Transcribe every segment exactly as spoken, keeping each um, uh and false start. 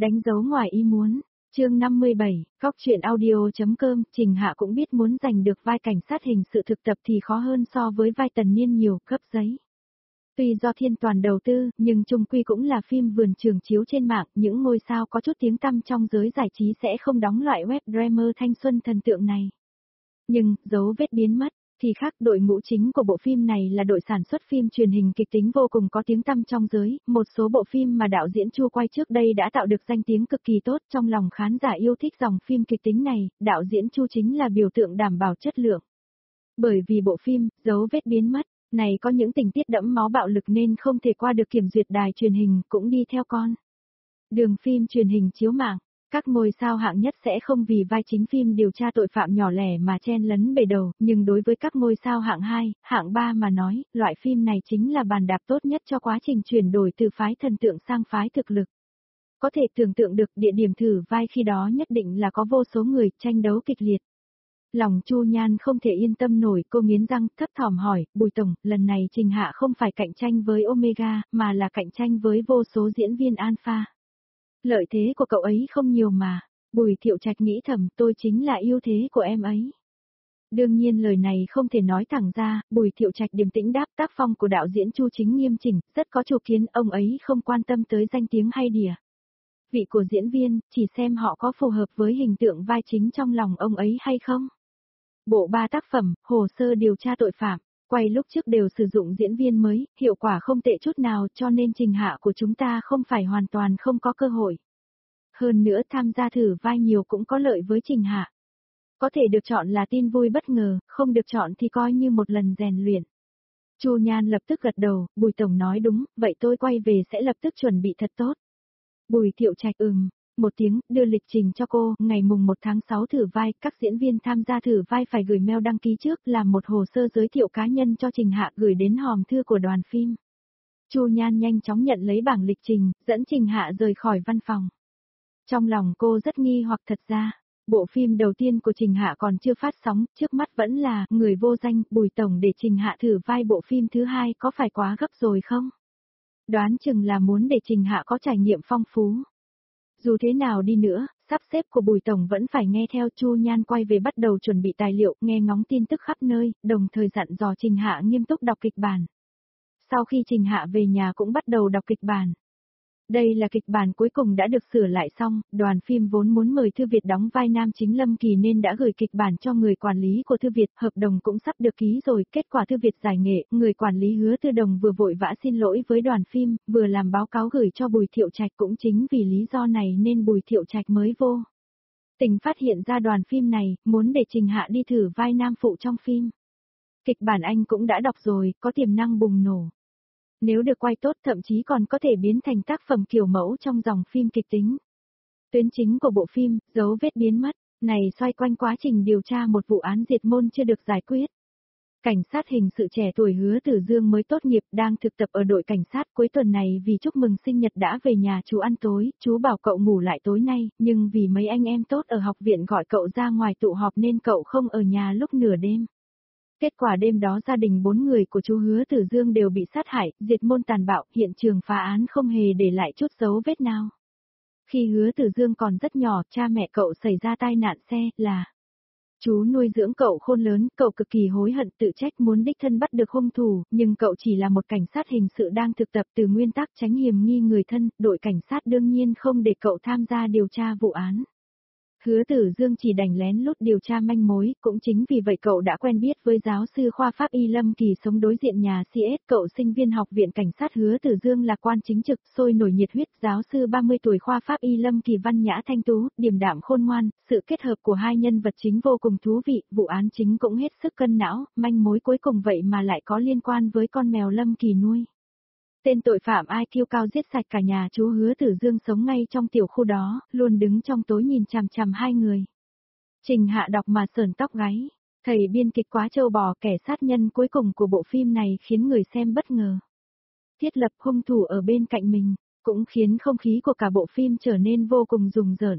Đánh dấu ngoài ý muốn. Chương năm mươi bảy, Góc truyện audio.com, Trình Hạ cũng biết muốn giành được vai cảnh sát hình sự thực tập thì khó hơn so với vai Tần Niên nhiều, cấp giấy. Tuy do Thiên Toàn đầu tư, nhưng chung quy cũng là phim vườn trường chiếu trên mạng, những ngôi sao có chút tiếng tăm trong giới giải trí sẽ không đóng loại web drama thanh xuân thần tượng này. Nhưng, dấu vết biến mất, thì khác, đội ngũ chính của bộ phim này là đội sản xuất phim truyền hình kịch tính vô cùng có tiếng tăm trong giới, một số bộ phim mà đạo diễn Chu quay trước đây đã tạo được danh tiếng cực kỳ tốt trong lòng khán giả yêu thích dòng phim kịch tính này, đạo diễn Chu chính là biểu tượng đảm bảo chất lượng. Bởi vì bộ phim, dấu vết biến mất, này có những tình tiết đẫm máu bạo lực nên không thể qua được kiểm duyệt đài truyền hình cũng đi theo con đường phim truyền hình chiếu mạng. Các ngôi sao hạng nhất sẽ không vì vai chính phim điều tra tội phạm nhỏ lẻ mà chen lấn bề đầu, nhưng đối với các ngôi sao hạng hai, hạng ba mà nói, loại phim này chính là bàn đạp tốt nhất cho quá trình chuyển đổi từ phái thần tượng sang phái thực lực. Có thể tưởng tượng được địa điểm thử vai khi đó nhất định là có vô số người tranh đấu kịch liệt. Lòng Chu Nhan không thể yên tâm nổi, cô nghiến răng, thấp thỏm hỏi, Bùi Tổng, lần này Trình Hạ không phải cạnh tranh với Omega, mà là cạnh tranh với vô số diễn viên alpha. Lợi thế của cậu ấy không nhiều mà. Bùi Thiệu Trạch nghĩ thầm, tôi chính là ưu thế của em ấy. Đương nhiên lời này không thể nói thẳng ra, Bùi Thiệu Trạch điềm tĩnh đáp, tác phong của đạo diễn Chu chính nghiêm chỉnh, rất có chủ kiến, ông ấy không quan tâm tới danh tiếng hay đìa vị của diễn viên, chỉ xem họ có phù hợp với hình tượng vai chính trong lòng ông ấy hay không. Bộ ba tác phẩm, hồ sơ điều tra tội phạm, quay lúc trước đều sử dụng diễn viên mới, hiệu quả không tệ chút nào, cho nên Trình Hạ của chúng ta không phải hoàn toàn không có cơ hội. Hơn nữa tham gia thử vai nhiều cũng có lợi với Trình Hạ. Có thể được chọn là tin vui bất ngờ, không được chọn thì coi như một lần rèn luyện. Chu Nhan lập tức gật đầu, Bùi Tổng nói đúng, vậy tôi quay về sẽ lập tức chuẩn bị thật tốt. Bùi Thiệu Trạch ừm. Một tiếng, đưa lịch trình cho cô, ngày mùng một tháng sáu thử vai, các diễn viên tham gia thử vai phải gửi mail đăng ký trước, làm một hồ sơ giới thiệu cá nhân cho Trình Hạ gửi đến hòm thư của đoàn phim. Chu Nhan nhanh chóng nhận lấy bảng lịch trình, dẫn Trình Hạ rời khỏi văn phòng. Trong lòng cô rất nghi hoặc thật ra, bộ phim đầu tiên của Trình Hạ còn chưa phát sóng, trước mắt vẫn là Người vô danh, Bùi Tổng để Trình Hạ thử vai bộ phim thứ hai có phải quá gấp rồi không? Đoán chừng là muốn để Trình Hạ có trải nghiệm phong phú. Dù thế nào đi nữa, sắp xếp của Bùi Tổng vẫn phải nghe theo. Chu Nhan quay về bắt đầu chuẩn bị tài liệu, nghe ngóng tin tức khắp nơi, đồng thời dặn dò Trình Hạ nghiêm túc đọc kịch bản. Sau khi Trình Hạ về nhà cũng bắt đầu đọc kịch bản. Đây là kịch bản cuối cùng đã được sửa lại xong, đoàn phim vốn muốn mời Thư Việt đóng vai nam chính Lâm Kỳ nên đã gửi kịch bản cho người quản lý của Thư Việt, hợp đồng cũng sắp được ký rồi, kết quả Thư Việt giải nghệ, người quản lý Hứa Tư Đồng vừa vội vã xin lỗi với đoàn phim, vừa làm báo cáo gửi cho Bùi Thiệu Trạch, cũng chính vì lý do này nên Bùi Thiệu Trạch mới vô tình phát hiện ra đoàn phim này, muốn để Trình Hạ đi thử vai nam phụ trong phim. Kịch bản anh cũng đã đọc rồi, có tiềm năng bùng nổ. Nếu được quay tốt thậm chí còn có thể biến thành tác phẩm kiểu mẫu trong dòng phim kịch tính. Tuyến chính của bộ phim, dấu vết biến mất, này xoay quanh quá trình điều tra một vụ án diệt môn chưa được giải quyết. Cảnh sát hình sự trẻ tuổi Hứa Tử Dương mới tốt nghiệp đang thực tập ở đội cảnh sát, cuối tuần này vì chúc mừng sinh nhật đã về nhà chú ăn tối, chú bảo cậu ngủ lại tối nay, nhưng vì mấy anh em tốt ở học viện gọi cậu ra ngoài tụ họp nên cậu không ở nhà lúc nửa đêm. Kết quả đêm đó gia đình bốn người của chú Hứa Tử Dương đều bị sát hại, diệt môn tàn bạo, hiện trường phá án không hề để lại chút dấu vết nào. Khi Hứa Tử Dương còn rất nhỏ, cha mẹ cậu xảy ra tai nạn xe, là chú nuôi dưỡng cậu khôn lớn, cậu cực kỳ hối hận tự trách muốn đích thân bắt được hung thủ, nhưng cậu chỉ là một cảnh sát hình sự đang thực tập từ nguyên tắc tránh hiểm nghi người thân, đội cảnh sát đương nhiên không để cậu tham gia điều tra vụ án. Hứa Tử Dương chỉ đành lén lút điều tra manh mối, cũng chính vì vậy cậu đã quen biết với giáo sư khoa pháp y Lâm Kỳ sống đối diện nhà xê ét, cậu sinh viên học viện cảnh sát Hứa Tử Dương là quan chính trực, sôi nổi nhiệt huyết, giáo sư ba mươi tuổi khoa pháp y Lâm Kỳ văn nhã thanh tú, điềm đạm khôn ngoan, sự kết hợp của hai nhân vật chính vô cùng thú vị, vụ án chính cũng hết sức cân não, manh mối cuối cùng vậy mà lại có liên quan với con mèo Lâm Kỳ nuôi. Tên tội phạm i kiu cao giết sạch cả nhà chú Hứa Tử Dương sống ngay trong tiểu khu đó, luôn đứng trong tối nhìn chằm chằm hai người. Trình Hạ đọc mà sởn tóc gáy, thầy biên kịch quá trâu bò, kẻ sát nhân cuối cùng của bộ phim này khiến người xem bất ngờ. Thiết lập hung thủ ở bên cạnh mình, cũng khiến không khí của cả bộ phim trở nên vô cùng rùng rợn.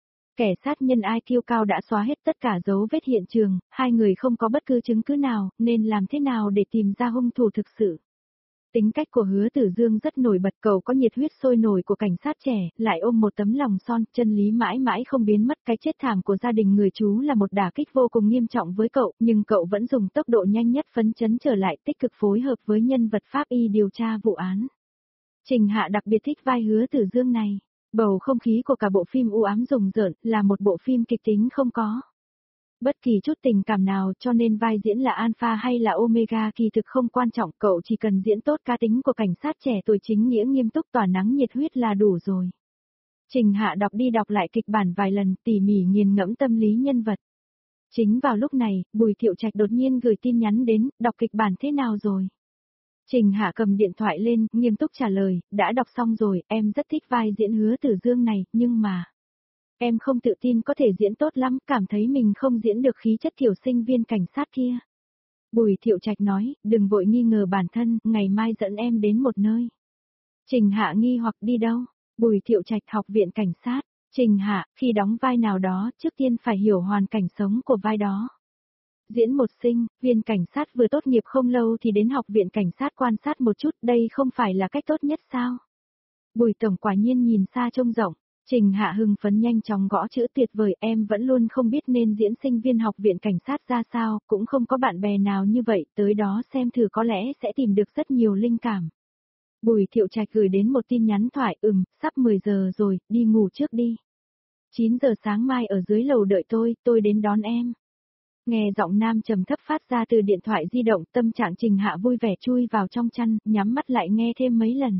Kẻ sát nhân i kiu cao đã xóa hết tất cả dấu vết hiện trường, hai người không có bất cứ chứng cứ nào, nên làm thế nào để tìm ra hung thủ thực sự. Tính cách của Hứa Tử Dương rất nổi bật, cậu có nhiệt huyết sôi nổi của cảnh sát trẻ, lại ôm một tấm lòng son, chân lý mãi mãi không biến mất. Cái chết thảm của gia đình người chú là một đả kích vô cùng nghiêm trọng với cậu, nhưng cậu vẫn dùng tốc độ nhanh nhất phấn chấn trở lại, tích cực phối hợp với nhân vật pháp y điều tra vụ án. Trình Hạ đặc biệt thích vai Hứa Tử Dương này. Bầu không khí của cả bộ phim u ám rùng rợn, là một bộ phim kịch tính không có bất kỳ chút tình cảm nào, cho nên vai diễn là Alpha hay là Omega kỳ thực không quan trọng, cậu chỉ cần diễn tốt cá tính của cảnh sát trẻ tuổi chính nghĩa nghiêm túc tỏa nắng nhiệt huyết là đủ rồi. Trình Hạ đọc đi đọc lại kịch bản vài lần, tỉ mỉ nghiền ngẫm tâm lý nhân vật. Chính vào lúc này, Bùi Thiệu Trạch đột nhiên gửi tin nhắn đến, đọc kịch bản thế nào rồi? Trình Hạ cầm điện thoại lên, nghiêm túc trả lời, đã đọc xong rồi, em rất thích vai diễn Hứa Tử Dương này, nhưng mà... Em không tự tin có thể diễn tốt lắm, cảm thấy mình không diễn được khí chất tiểu sinh viên cảnh sát kia. Bùi Thiệu Trạch nói, đừng vội nghi ngờ bản thân, ngày mai dẫn em đến một nơi. Trình Hạ nghi hoặc đi đâu? Bùi Thiệu Trạch học viện cảnh sát. Trình Hạ, khi đóng vai nào đó, trước tiên phải hiểu hoàn cảnh sống của vai đó. Diễn một sinh, viên cảnh sát vừa tốt nghiệp không lâu thì đến học viện cảnh sát quan sát một chút, đây không phải là cách tốt nhất sao? Bùi Tổng quả nhiên nhìn xa trông rộng. Trình Hạ hưng phấn nhanh chóng gõ chữ tuyệt vời, em vẫn luôn không biết nên diễn sinh viên học viện cảnh sát ra sao, cũng không có bạn bè nào như vậy, tới đó xem thử có lẽ sẽ tìm được rất nhiều linh cảm. Bùi Thiệu Trạch gửi đến một tin nhắn thoại, ừm, sắp mười giờ rồi, đi ngủ trước đi. chín giờ sáng mai ở dưới lầu đợi tôi, tôi đến đón em. Nghe giọng nam trầm thấp phát ra từ điện thoại di động, tâm trạng Trình Hạ vui vẻ chui vào trong chăn, nhắm mắt lại nghe thêm mấy lần.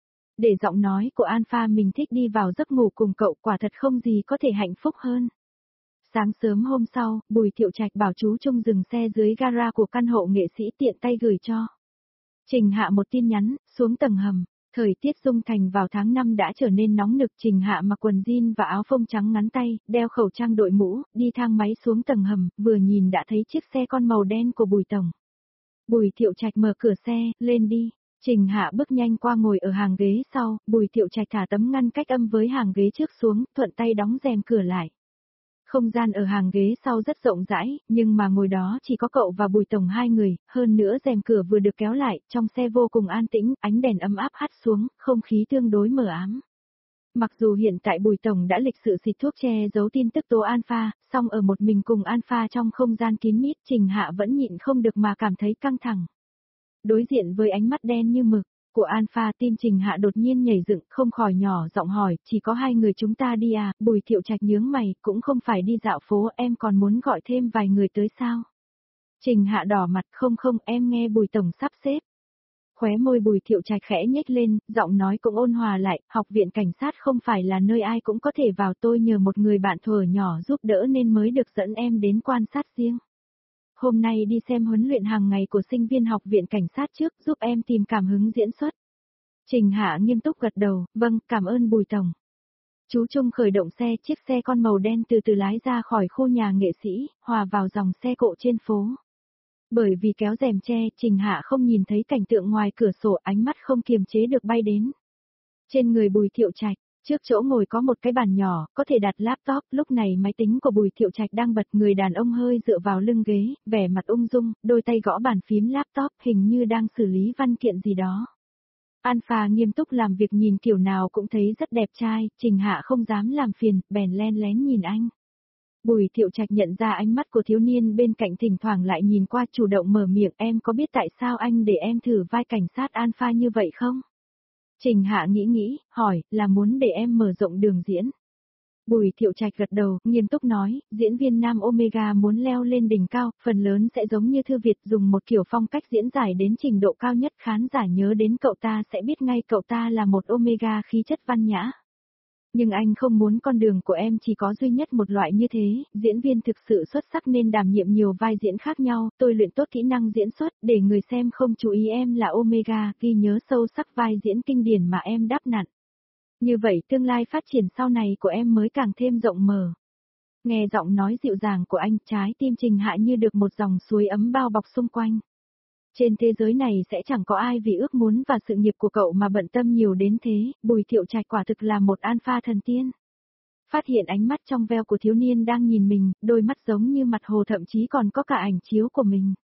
Để giọng nói của Alpha mình thích đi vào giấc ngủ cùng cậu, quả thật không gì có thể hạnh phúc hơn. Sáng sớm hôm sau, Bùi Thiệu Trạch bảo chú Trung dừng xe dưới gara của căn hộ nghệ sĩ, tiện tay gửi cho Trình Hạ một tin nhắn, xuống tầng hầm. Thời tiết Dung Thành vào tháng năm đã trở nên nóng nực, Trình Hạ mặc quần jean và áo phông trắng ngắn tay, đeo khẩu trang đội mũ, đi thang máy xuống tầng hầm, vừa nhìn đã thấy chiếc xe con màu đen của Bùi Tổng. Bùi Thiệu Trạch mở cửa xe, lên đi. Trình Hạ bước nhanh qua ngồi ở hàng ghế sau, Bùi Thiệu Trạch thả tấm ngăn cách âm với hàng ghế trước xuống, thuận tay đóng rèm cửa lại. Không gian ở hàng ghế sau rất rộng rãi, nhưng mà ngồi đó chỉ có cậu và Bùi Tổng hai người, hơn nữa rèm cửa vừa được kéo lại, trong xe vô cùng an tĩnh, ánh đèn ấm áp hắt xuống, không khí tương đối mờ ám. Mặc dù hiện tại Bùi Tổng đã lịch sự xịt thuốc che giấu tin tức tố Alpha, song ở một mình cùng Alpha trong không gian kín mít, Trình Hạ vẫn nhịn không được mà cảm thấy căng thẳng. Đối diện với ánh mắt đen như mực của Alpha, tim Trình Hạ đột nhiên nhảy dựng, không khỏi nhỏ giọng hỏi, chỉ có hai người chúng ta đi à? Bùi Thiệu Trạch nhướng mày, cũng không phải đi dạo phố, em còn muốn gọi thêm vài người tới sao? Trình Hạ đỏ mặt, không không, em nghe Bùi Tổng sắp xếp. Khóe môi Bùi Thiệu Trạch khẽ nhếch lên, giọng nói cũng ôn hòa lại, học viện cảnh sát không phải là nơi ai cũng có thể vào, tôi nhờ một người bạn thuở nhỏ giúp đỡ nên mới được dẫn em đến quan sát riêng. Hôm nay đi xem huấn luyện hàng ngày của sinh viên học viện cảnh sát trước, giúp em tìm cảm hứng diễn xuất. Trình Hạ nghiêm túc gật đầu, vâng, cảm ơn Bùi Tổng. Chú Trung khởi động xe, chiếc xe con màu đen từ từ lái ra khỏi khu nhà nghệ sĩ, hòa vào dòng xe cộ trên phố. Bởi vì kéo rèm che, Trình Hạ không nhìn thấy cảnh tượng ngoài cửa sổ, ánh mắt không kiềm chế được bay đến. Trên người Bùi Thiệu Trạch, trước chỗ ngồi có một cái bàn nhỏ, có thể đặt laptop, lúc này máy tính của Bùi Thiệu Trạch đang bật, người đàn ông hơi dựa vào lưng ghế, vẻ mặt ung dung, đôi tay gõ bàn phím laptop, hình như đang xử lý văn kiện gì đó. Alpha nghiêm túc làm việc, nhìn kiểu nào cũng thấy rất đẹp trai, Trình Hạ không dám làm phiền, bèn len lén nhìn anh. Bùi Thiệu Trạch nhận ra ánh mắt của thiếu niên bên cạnh, thỉnh thoảng lại nhìn qua, chủ động mở miệng, em có biết tại sao anh để em thử vai cảnh sát Alpha như vậy không? Trình Hạ nghĩ nghĩ, hỏi, là muốn để em mở rộng đường diễn. Bùi Thiệu Trạch gật đầu, nghiêm túc nói, diễn viên nam Omega muốn leo lên đỉnh cao, phần lớn sẽ giống như Thư Việt, dùng một kiểu phong cách diễn giải đến trình độ cao nhất, khán giả nhớ đến cậu ta sẽ biết ngay cậu ta là một Omega khí chất văn nhã. Nhưng anh không muốn con đường của em chỉ có duy nhất một loại như thế, diễn viên thực sự xuất sắc nên đảm nhiệm nhiều vai diễn khác nhau, tôi luyện tốt kỹ năng diễn xuất, để người xem không chú ý em là Omega, ghi nhớ sâu sắc vai diễn kinh điển mà em đắp nặn. Như vậy tương lai phát triển sau này của em mới càng thêm rộng mở. Nghe giọng nói dịu dàng của anh, trái tim Trình Hạ như được một dòng suối ấm bao bọc xung quanh. Trên thế giới này sẽ chẳng có ai vì ước muốn và sự nghiệp của cậu mà bận tâm nhiều đến thế, Bùi Thiệu Trạch quả thực là một alpha thần tiên. Phát hiện ánh mắt trong veo của thiếu niên đang nhìn mình, đôi mắt giống như mặt hồ, thậm chí còn có cả ảnh chiếu của mình.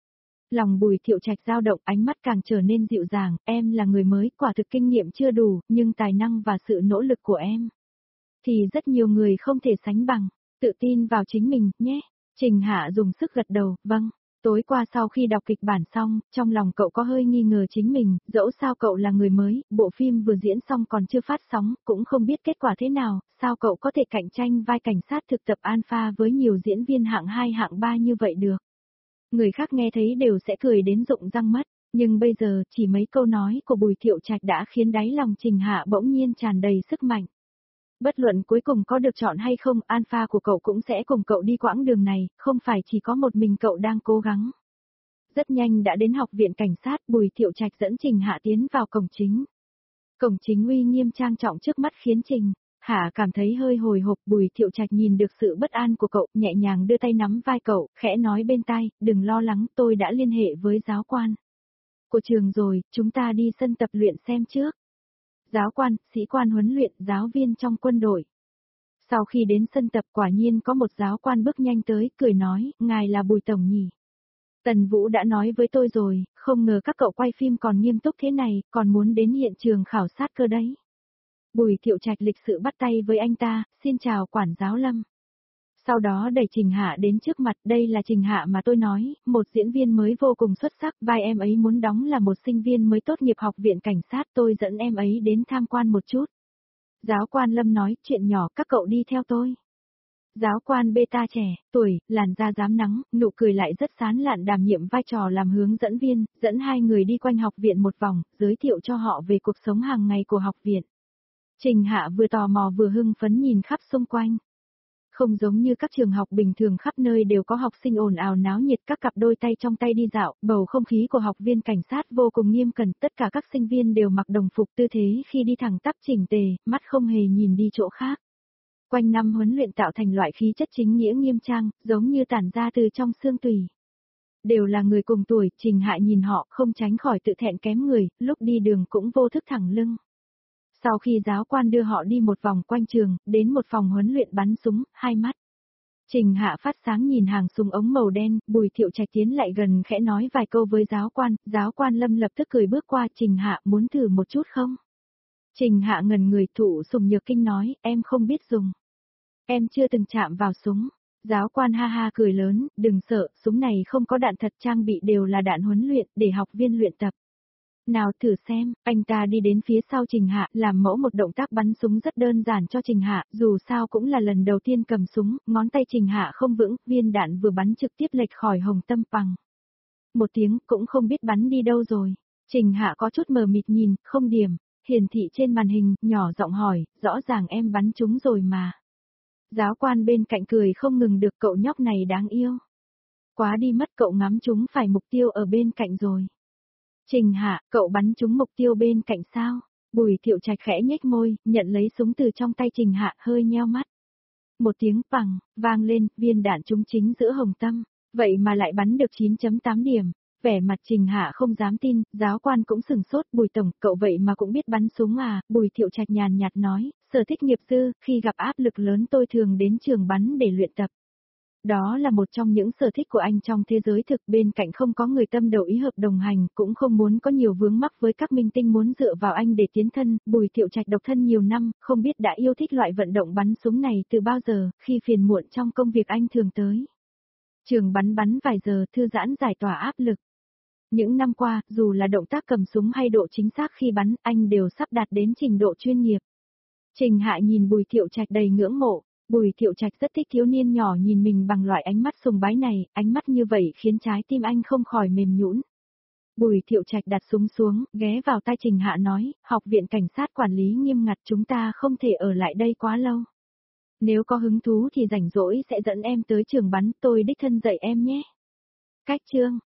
Lòng Bùi Thiệu Trạch dao động, ánh mắt càng trở nên dịu dàng, em là người mới, quả thực kinh nghiệm chưa đủ, nhưng tài năng và sự nỗ lực của em thì rất nhiều người không thể sánh bằng, tự tin vào chính mình, nhé. Trình Hạ dùng sức gật đầu, vâng. Tối qua sau khi đọc kịch bản xong, trong lòng cậu có hơi nghi ngờ chính mình, dẫu sao cậu là người mới, bộ phim vừa diễn xong còn chưa phát sóng, cũng không biết kết quả thế nào, sao cậu có thể cạnh tranh vai cảnh sát thực tập alpha với nhiều diễn viên hạng hai hạng ba như vậy được. Người khác nghe thấy đều sẽ cười đến rụng răng mất, nhưng bây giờ chỉ mấy câu nói của Bùi Thiệu Trạch đã khiến đáy lòng Trình Hạ bỗng nhiên tràn đầy sức mạnh. Bất luận cuối cùng có được chọn hay không, alpha của cậu cũng sẽ cùng cậu đi quãng đường này, không phải chỉ có một mình cậu đang cố gắng. Rất nhanh đã đến học viện cảnh sát, Bùi Thiệu Trạch dẫn Trình Hạ tiến vào cổng chính. Cổng chính uy nghiêm trang trọng trước mắt khiến Trình Hạ cảm thấy hơi hồi hộp. Bùi Thiệu Trạch nhìn được sự bất an của cậu, nhẹ nhàng đưa tay nắm vai cậu, khẽ nói bên tai, đừng lo lắng, tôi đã liên hệ với giáo quan của trường rồi, chúng ta đi sân tập luyện xem trước. Giáo quan, sĩ quan huấn luyện, giáo viên trong quân đội. Sau khi đến sân tập quả nhiên có một giáo quan bước nhanh tới, cười nói, ngài là Bùi Tổng nhỉ? Tần Vũ đã nói với tôi rồi, không ngờ các cậu quay phim còn nghiêm túc thế này, còn muốn đến hiện trường khảo sát cơ đấy. Bùi Thiệu Trạch lịch sự bắt tay với anh ta, xin chào quản giáo Lâm. Sau đó đẩy Trình Hạ đến trước mặt, đây là Trình Hạ mà tôi nói, một diễn viên mới vô cùng xuất sắc, vai em ấy muốn đóng là một sinh viên mới tốt nghiệp học viện cảnh sát, tôi dẫn em ấy đến tham quan một chút. Giáo quan Lâm nói, chuyện nhỏ, các cậu đi theo tôi. Giáo quan beta trẻ, tuổi, làn da rám nắng, nụ cười lại rất sán lạn đảm nhiệm vai trò làm hướng dẫn viên, dẫn hai người đi quanh học viện một vòng, giới thiệu cho họ về cuộc sống hàng ngày của học viện. Trình Hạ vừa tò mò vừa hưng phấn nhìn khắp xung quanh. Không giống như các trường học bình thường khắp nơi đều có học sinh ồn ào náo nhiệt, các cặp đôi tay trong tay đi dạo, bầu không khí của học viên cảnh sát vô cùng nghiêm cẩn, tất cả các sinh viên đều mặc đồng phục tư thế khi đi thẳng tắp chỉnh tề, mắt không hề nhìn đi chỗ khác. Quanh năm huấn luyện tạo thành loại khí chất chính nghĩa nghiêm trang, giống như tản ra từ trong xương tủy. Đều là người cùng tuổi, Trình Hạ nhìn họ không tránh khỏi tự thẹn kém người, lúc đi đường cũng vô thức thẳng lưng. Sau khi giáo quan đưa họ đi một vòng quanh trường, đến một phòng huấn luyện bắn súng, hai mắt Trình Hạ phát sáng nhìn hàng súng ống màu đen, Bùi Thiệu Trạch tiến lại gần khẽ nói vài câu với giáo quan, giáo quan Lâm lập tức cười bước qua, Trình Hạ muốn thử một chút không? Trình Hạ ngần người, thụ Sùng Nhược Kinh nói, em không biết dùng. Em chưa từng chạm vào súng. Giáo quan ha ha cười lớn, đừng sợ, súng này không có đạn thật, trang bị đều là đạn huấn luyện, để học viên luyện tập. Nào thử xem, anh ta đi đến phía sau Trình Hạ, làm mẫu một động tác bắn súng rất đơn giản cho Trình Hạ, dù sao cũng là lần đầu tiên cầm súng, ngón tay Trình Hạ không vững, viên đạn vừa bắn trực tiếp lệch khỏi hồng tâm bằng. Một tiếng, cũng không biết bắn đi đâu rồi. Trình Hạ có chút mờ mịt nhìn, không điểm, hiển thị trên màn hình, nhỏ giọng hỏi, rõ ràng em bắn trúng rồi mà. Giáo quan bên cạnh cười không ngừng được, cậu nhóc này đáng yêu. Quá đi mất, cậu ngắm trúng phải mục tiêu ở bên cạnh rồi. Trình Hạ, cậu bắn trúng mục tiêu bên cạnh sao? Bùi Thiệu Trạch khẽ nhếch môi, nhận lấy súng từ trong tay Trình Hạ, hơi nheo mắt. Một tiếng bằng, vang lên, viên đạn trúng chính giữa hồng tâm, vậy mà lại bắn được chín chấm tám điểm. Vẻ mặt Trình Hạ không dám tin, giáo quan cũng sừng sốt, Bùi Tổng, cậu vậy mà cũng biết bắn súng à? Bùi Thiệu Trạch nhàn nhạt nói, sở thích nghiệp dư, khi gặp áp lực lớn tôi thường đến trường bắn để luyện tập. Đó là một trong những sở thích của anh trong thế giới thực, bên cạnh không có người tâm đầu ý hợp đồng hành, cũng không muốn có nhiều vướng mắc với các minh tinh muốn dựa vào anh để tiến thân. Bùi Thiệu Trạch độc thân nhiều năm, không biết đã yêu thích loại vận động bắn súng này từ bao giờ, khi phiền muộn trong công việc anh thường tới trường bắn bắn vài giờ, thư giãn giải tỏa áp lực. Những năm qua, dù là động tác cầm súng hay độ chính xác khi bắn, anh đều sắp đạt đến trình độ chuyên nghiệp. Trình Hạ nhìn Bùi Thiệu Trạch đầy ngưỡng mộ. Bùi Thiệu Trạch rất thích thiếu niên nhỏ nhìn mình bằng loại ánh mắt sùng bái này, ánh mắt như vậy khiến trái tim anh không khỏi mềm nhũn. Bùi Thiệu Trạch đặt súng xuống, ghé vào tai Trình Hạ nói, học viện cảnh sát quản lý nghiêm ngặt, chúng ta không thể ở lại đây quá lâu. Nếu có hứng thú thì rảnh rỗi sẽ dẫn em tới trường bắn, tôi đích thân dạy em nhé. Cách chương